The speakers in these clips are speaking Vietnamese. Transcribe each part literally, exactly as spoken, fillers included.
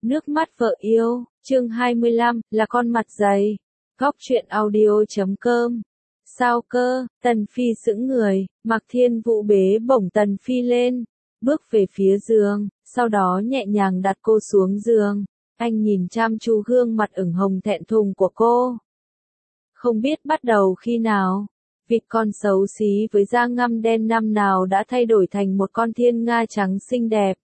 Nước mắt vợ yêu, chương hai mươi lăm, là con mặt dày. Góc truyện audio chấm com. Sao cơ, Tần Phi sững người, Mạc Thiên Vũ bế bổng Tần Phi lên, bước về phía giường, sau đó nhẹ nhàng đặt cô xuống giường. Anh nhìn chăm chú gương mặt ửng hồng thẹn thùng của cô. Không biết bắt đầu khi nào, vịt con xấu xí với da ngăm đen năm nào đã thay đổi thành một con thiên nga trắng xinh đẹp.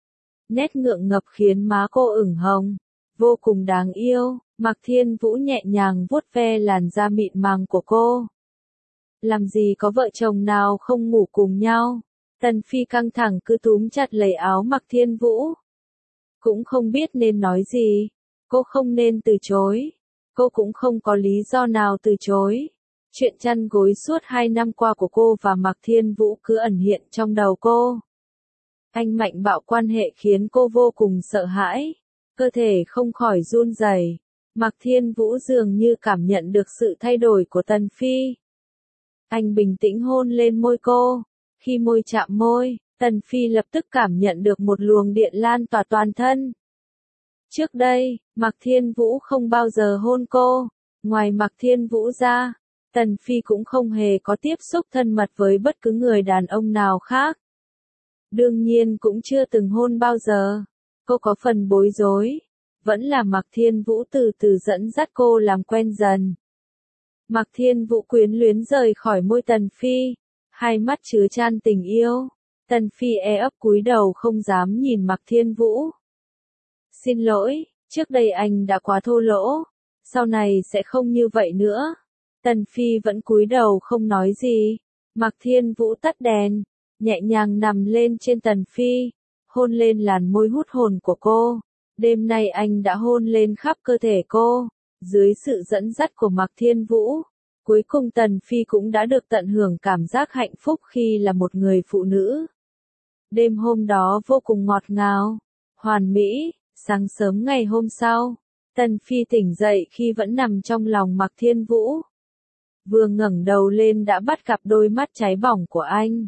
Nét ngượng ngập khiến má cô ửng hồng, vô cùng đáng yêu. Mạc Thiên Vũ nhẹ nhàng vuốt ve làn da mịn màng của cô. Làm gì có vợ chồng nào không ngủ cùng nhau. Tần Phi căng thẳng cứ túm chặt lấy áo Mạc Thiên Vũ. Cũng không biết nên nói gì. Cô không nên từ chối. Cô cũng không có lý do nào từ chối. Chuyện chăn gối suốt hai năm qua của cô và Mạc Thiên Vũ cứ ẩn hiện trong đầu cô. Anh mạnh bạo quan hệ khiến cô vô cùng sợ hãi. Cơ thể không khỏi run rẩy. Mạc Thiên Vũ dường như cảm nhận được sự thay đổi của Tần Phi. Anh bình tĩnh hôn lên môi cô. Khi môi chạm môi, Tần Phi lập tức cảm nhận được một luồng điện lan tỏa toàn thân. Trước đây, Mạc Thiên Vũ không bao giờ hôn cô. Ngoài Mạc Thiên Vũ ra, Tần Phi cũng không hề có tiếp xúc thân mật với bất cứ người đàn ông nào khác. Đương nhiên cũng chưa từng hôn bao giờ. Cô có phần bối rối. Vẫn là Mạc Thiên Vũ từ từ dẫn dắt cô làm quen dần. Mạc Thiên Vũ quyến luyến rời khỏi môi Tần Phi. Hai mắt chứa chan tình yêu. Tần Phi e ấp cúi đầu không dám nhìn Mạc Thiên Vũ. Xin lỗi, trước đây anh đã quá thô lỗ. Sau này sẽ không như vậy nữa. Tần Phi vẫn cúi đầu không nói gì. Mạc Thiên Vũ tắt đèn. Nhẹ nhàng nằm lên trên Tần Phi. Hôn lên làn môi hút hồn của cô. Đêm nay anh đã hôn lên khắp cơ thể cô. Dưới sự dẫn dắt của Mạc Thiên Vũ. Cuối cùng Tần Phi cũng đã được tận hưởng cảm giác hạnh phúc khi là một người phụ nữ. Đêm hôm đó vô cùng ngọt ngào. Hoàn mỹ. Sáng sớm ngày hôm sau, Tần Phi tỉnh dậy khi vẫn nằm trong lòng Mạc Thiên Vũ. Vừa ngẩng đầu lên đã bắt gặp đôi mắt cháy bỏng của anh.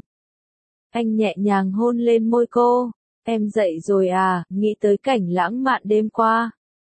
Anh nhẹ nhàng hôn lên môi cô. Em dậy rồi à, nghĩ tới cảnh lãng mạn đêm qua.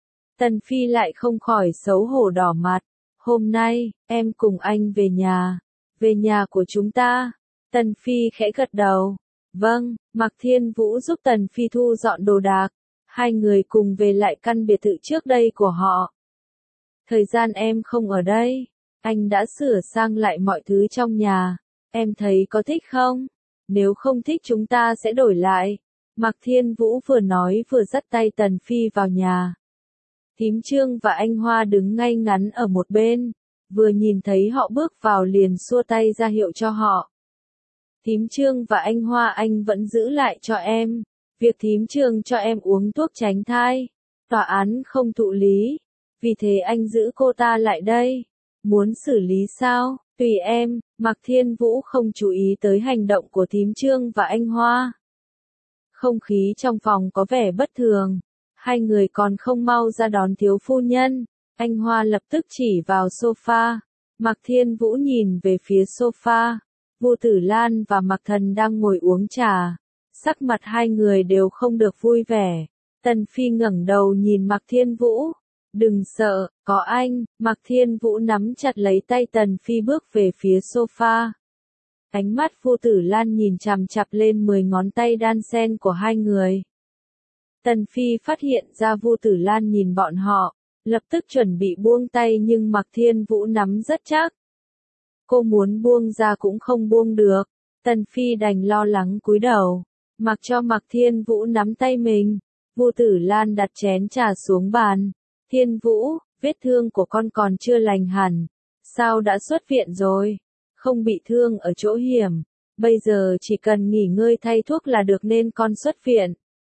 Tần Phi lại không khỏi xấu hổ đỏ mặt. Hôm nay, em cùng anh về nhà. Về nhà của chúng ta. Tần Phi khẽ gật đầu. Vâng, Mạc Thiên Vũ giúp Tần Phi thu dọn đồ đạc. Hai người cùng về lại căn biệt thự trước đây của họ. Thời gian em không ở đây, anh đã sửa sang lại mọi thứ trong nhà. Em thấy có thích không? Nếu không thích chúng ta sẽ đổi lại. Mạc Thiên Vũ vừa nói vừa dắt tay Tần Phi vào nhà. Thím Trương và anh Hoa đứng ngay ngắn ở một bên. Vừa nhìn thấy họ bước vào liền xua tay ra hiệu cho họ. Thím Trương và anh Hoa anh vẫn giữ lại cho em. Việc thím Trương cho em uống thuốc tránh thai. Tòa án không thụ lý. Vì thế anh giữ cô ta lại đây. Muốn xử lý sao? Tùy em. Mạc Thiên Vũ không chú ý tới hành động của thím Trương và anh Hoa. Không khí trong phòng có vẻ bất thường. Hai người còn không mau ra đón thiếu phu nhân. Anh Hoa lập tức chỉ vào sofa. Mạc Thiên Vũ nhìn về phía sofa. Vu Tử Lan và Mạc Thần đang ngồi uống trà. Sắc mặt hai người đều không được vui vẻ. Tần Phi ngẩng đầu nhìn Mạc Thiên Vũ. Đừng sợ, có anh. Mạc Thiên Vũ nắm chặt lấy tay Tần Phi bước về phía sofa. Ánh mắt Vu Tử Lan nhìn chằm chằm lên mười ngón tay đan sen của hai người. Tần Phi phát hiện ra Vu Tử Lan nhìn bọn họ, lập tức chuẩn bị buông tay nhưng Mạc Thiên Vũ nắm rất chắc. Cô muốn buông ra cũng không buông được. Tần Phi đành lo lắng cúi đầu. Mặc cho Mạc Thiên Vũ nắm tay mình. Vu Tử Lan đặt chén trà xuống bàn. Thiên Vũ, vết thương của con còn chưa lành hẳn. Sao đã xuất viện rồi? Không bị thương ở chỗ hiểm. Bây giờ chỉ cần nghỉ ngơi thay thuốc là được nên con xuất viện.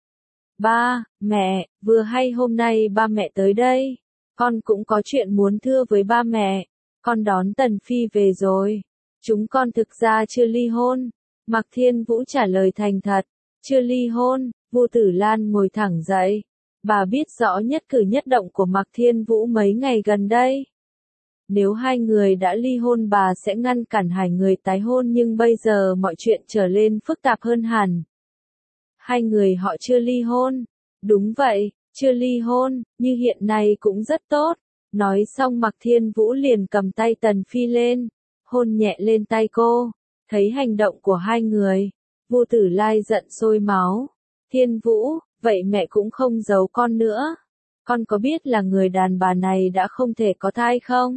Ba, mẹ, vừa hay hôm nay ba mẹ tới đây. Con cũng có chuyện muốn thưa với ba mẹ. Con đón Tần Phi về rồi. Chúng con thực ra chưa ly hôn. Mạc Thiên Vũ trả lời thành thật. Chưa ly hôn. Vu Tử Lan ngồi thẳng dậy. Bà biết rõ nhất cử nhất động của Mạc Thiên Vũ mấy ngày gần đây. Nếu hai người đã ly hôn bà sẽ ngăn cản hai người tái hôn nhưng bây giờ mọi chuyện trở lên phức tạp hơn hẳn. Hai người họ chưa ly hôn. Đúng vậy, chưa ly hôn, như hiện nay cũng rất tốt. Nói xong Mạc Thiên Vũ liền cầm tay Tần Phi lên, hôn nhẹ lên tay cô. Thấy hành động của hai người, Vu Tử Lai giận sôi máu. Thiên Vũ, vậy mẹ cũng không giấu con nữa. Con có biết là người đàn bà này đã không thể có thai không?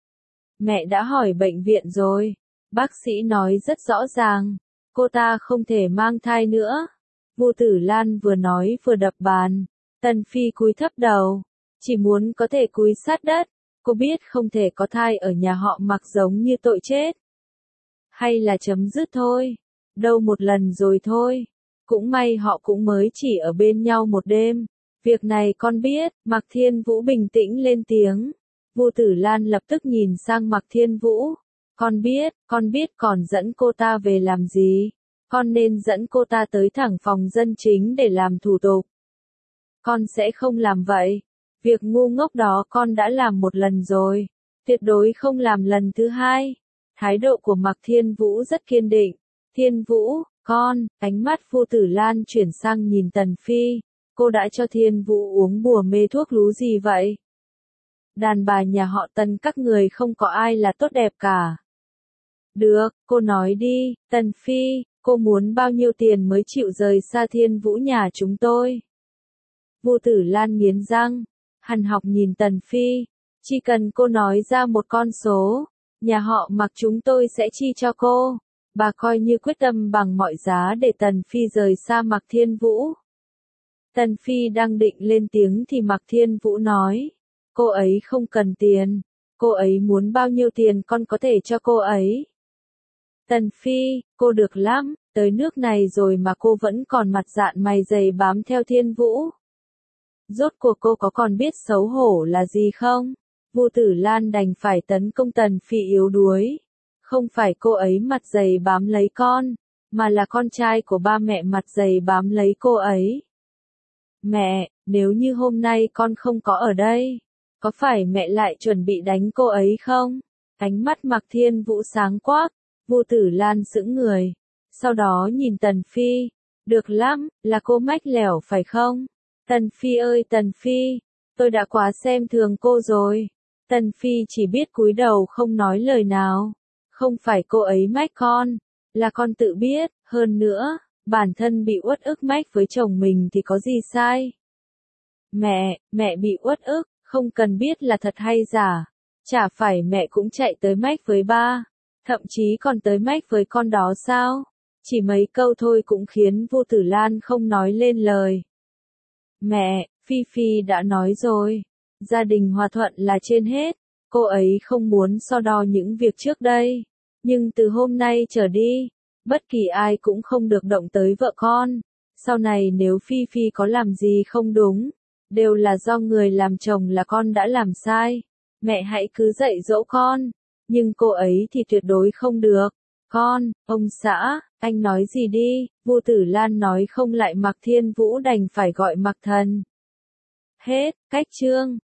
Mẹ đã hỏi bệnh viện rồi. Bác sĩ nói rất rõ ràng, cô ta không thể mang thai nữa. Vu Tử Lan vừa nói vừa đập bàn. Tần Phi cúi thấp đầu, chỉ muốn có thể cúi sát đất. Cô biết không thể có thai ở nhà họ Mạc giống như tội chết. Hay là chấm dứt thôi. Đâu một lần rồi thôi. Cũng may họ cũng mới chỉ ở bên nhau một đêm. Việc này con biết. Mạc Thiên Vũ bình tĩnh lên tiếng. Vu Tử Lan lập tức nhìn sang Mạc Thiên Vũ. Con biết, con biết còn dẫn cô ta về làm gì. Con nên dẫn cô ta tới thẳng phòng dân chính để làm thủ tục. Con sẽ không làm vậy. Việc ngu ngốc đó con đã làm một lần rồi. Tuyệt đối không làm lần thứ hai. Thái độ của Mạc Thiên Vũ rất kiên định. Thiên Vũ, con, ánh mắt Vu Tử Lan chuyển sang nhìn Tần Phi. Cô đã cho Thiên Vũ uống bùa mê thuốc lú gì vậy? Đàn bà nhà họ Tần các người không có ai là tốt đẹp cả. Được, cô nói đi, Tần Phi, cô muốn bao nhiêu tiền mới chịu rời xa Thiên Vũ nhà chúng tôi? Vu Tử Lan nghiến răng, hằn học nhìn Tần Phi, chỉ cần cô nói ra một con số, nhà họ Mạc chúng tôi sẽ chi cho cô. Bà coi như quyết tâm bằng mọi giá để Tần Phi rời xa Mạc Thiên Vũ. Tần Phi đang định lên tiếng thì Mạc Thiên Vũ nói, cô ấy không cần tiền, cô ấy muốn bao nhiêu tiền con có thể cho cô ấy. Tần Phi, cô được lắm, tới nước này rồi mà cô vẫn còn mặt dạn mày dày bám theo Thiên Vũ. Rốt cuộc cô có còn biết xấu hổ là gì không? Vu Tử Lan đành phải tấn công Tần Phi yếu đuối. Không phải cô ấy mặt dày bám lấy con, mà là con trai của ba mẹ mặt dày bám lấy cô ấy. Mẹ, nếu như hôm nay con không có ở đây, có phải mẹ lại chuẩn bị đánh cô ấy không? Ánh mắt Mạc Thiên Vũ sáng quắc, Vu Tử Lan sững người. Sau đó nhìn Tần Phi, được lắm, là cô mách lẻo phải không? Tần Phi ơi Tần Phi, tôi đã quá xem thường cô rồi. Tần Phi chỉ biết cúi đầu không nói lời nào. Không phải cô ấy mách con, là con tự biết, hơn nữa, bản thân bị uất ức mách với chồng mình thì có gì sai. Mẹ, mẹ bị uất ức, không cần biết là thật hay giả. Chả phải mẹ cũng chạy tới mách với ba, thậm chí còn tới mách với con đó sao? Chỉ mấy câu thôi cũng khiến Vu Tử Lan không nói lên lời. Mẹ, Phi Phi đã nói rồi, gia đình hòa thuận là trên hết, cô ấy không muốn so đo những việc trước đây. Nhưng từ hôm nay trở đi, bất kỳ ai cũng không được động tới vợ con. Sau này nếu Phi Phi có làm gì không đúng, đều là do người làm chồng là con đã làm sai. Mẹ hãy cứ dạy dỗ con, nhưng cô ấy thì tuyệt đối không được. Con, ông xã, anh nói gì đi? Vu Tử Lan nói không lại Mạc Thiên Vũ đành phải gọi Mạc Thần. Hết, cách chương.